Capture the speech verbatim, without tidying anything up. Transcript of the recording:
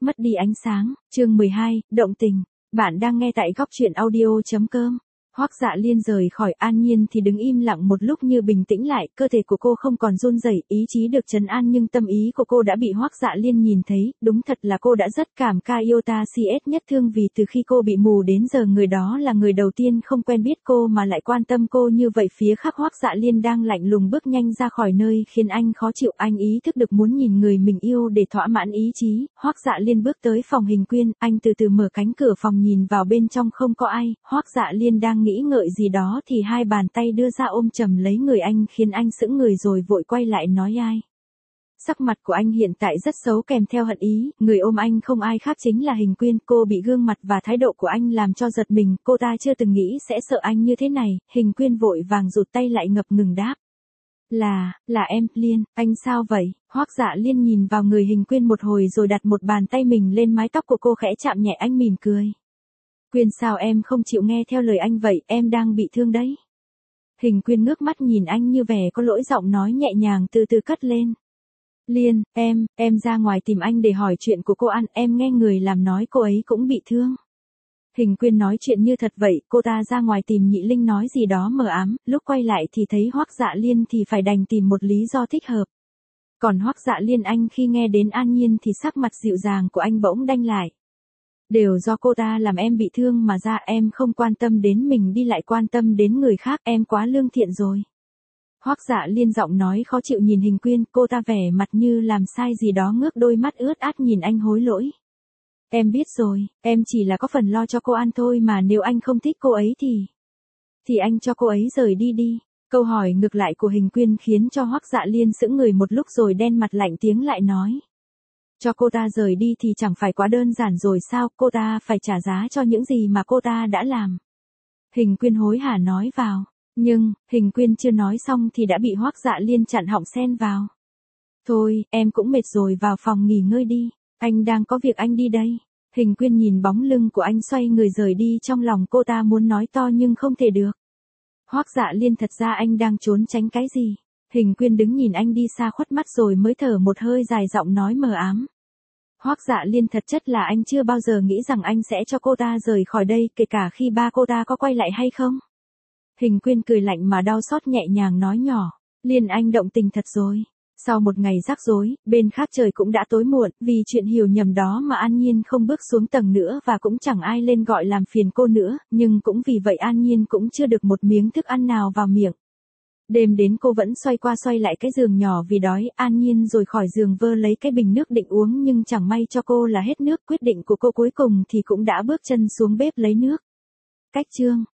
mất đi ánh sáng, chương mười hai, động tình. Bạn đang nghe tại góc truyện audio.com. Hoắc Dạ Liên rời khỏi An Nhiên thì đứng im lặng một lúc như bình tĩnh lại, cơ thể của cô không còn run rẩy, ý chí được trấn an nhưng tâm ý của cô đã bị Hoắc Dạ Liên nhìn thấy, đúng thật là cô đã rất cảm ca yêu ta xê ét nhất thương vì từ khi cô bị mù đến giờ người đó là người đầu tiên không quen biết cô mà lại quan tâm cô như vậy. Phía khác Hoắc Dạ Liên đang lạnh lùng bước nhanh ra khỏi nơi khiến anh khó chịu, anh ý thức được muốn nhìn người mình yêu để thỏa mãn ý chí. Hoắc Dạ Liên bước tới phòng hình quyên, anh từ từ mở cánh cửa phòng nhìn vào bên trong không có ai, Hoắc Dạ Liên đang nghĩ ngợi gì đó thì hai bàn tay đưa ra ôm chầm lấy người anh khiến anh sững người rồi vội quay lại nói ai. Sắc mặt của anh hiện tại rất xấu kèm theo hận ý, người ôm anh không ai khác chính là Hình Quyên. Cô bị gương mặt và thái độ của anh làm cho giật mình, cô ta chưa từng nghĩ sẽ sợ anh như thế này. Hình Quyên vội vàng rụt tay lại ngập ngừng đáp. Là, là em, Liên, anh sao vậy? Hoắc Dạ Liên nhìn vào người Hình Quyên một hồi rồi đặt một bàn tay mình lên mái tóc của cô khẽ chạm nhẹ, anh mỉm cười. Quyên sao em không chịu nghe theo lời anh vậy, em đang bị thương đấy. Hình Quyên ngước mắt nhìn anh như vẻ có lỗi, giọng nói nhẹ nhàng từ từ cất lên. Liên, em, em ra ngoài tìm anh để hỏi chuyện của cô An, em nghe người làm nói cô ấy cũng bị thương. Hình Quyên nói chuyện như thật vậy, cô ta ra ngoài tìm Nhị Linh nói gì đó mờ ám, lúc quay lại thì thấy Hoắc Dạ Liên thì phải đành tìm một lý do thích hợp. Còn Hoắc Dạ Liên anh khi nghe đến An Nhiên thì sắc mặt dịu dàng của anh bỗng đanh lại. Đều do cô ta làm em bị thương mà ra, em không quan tâm đến mình đi lại quan tâm đến người khác, em quá lương thiện rồi. Hoắc Dạ Liên giọng nói khó chịu nhìn Hình Quyên, cô ta vẻ mặt như làm sai gì đó, ngước đôi mắt ướt át nhìn anh hối lỗi. Em biết rồi, em chỉ là có phần lo cho cô An thôi mà, nếu anh không thích cô ấy thì... Thì anh cho cô ấy rời đi đi. Câu hỏi ngược lại của Hình Quyên khiến cho Hoắc Dạ Liên sững người một lúc rồi đen mặt lạnh tiếng lại nói. Cho cô ta rời đi thì chẳng phải quá đơn giản rồi sao, cô ta phải trả giá cho những gì mà cô ta đã làm. Hình Quyên hối hả nói vào, nhưng, Hình Quyên chưa nói xong thì đã bị Hoắc Dạ Liên chặn họng xen vào. Thôi, em cũng mệt rồi, vào phòng nghỉ ngơi đi, anh đang có việc, anh đi đây. Hình Quyên nhìn bóng lưng của anh xoay người rời đi, trong lòng cô ta muốn nói to nhưng không thể được. Hoắc Dạ Liên, thật ra anh đang trốn tránh cái gì? Hình Quyên đứng nhìn anh đi xa khuất mắt rồi mới thở một hơi dài, giọng nói mờ ám. Hoắc Dạ Liên, thật chất là anh chưa bao giờ nghĩ rằng anh sẽ cho cô ta rời khỏi đây, kể cả khi ba cô ta có quay lại hay không. Hình Quyên cười lạnh mà đau xót nhẹ nhàng nói nhỏ, Liên anh động tình thật rồi. Sau một ngày rắc rối, bên khác trời cũng đã tối muộn, vì chuyện hiểu nhầm đó mà An Nhiên không bước xuống tầng nữa và cũng chẳng ai lên gọi làm phiền cô nữa, nhưng cũng vì vậy An Nhiên cũng chưa được một miếng thức ăn nào vào miệng. Đêm đến cô vẫn xoay qua xoay lại cái giường nhỏ vì đói. An Nhiên rồi khỏi giường vơ lấy cái bình nước định uống nhưng chẳng may cho cô là hết nước. Quyết định của cô cuối cùng thì cũng đã bước chân xuống bếp lấy nước. Cách chương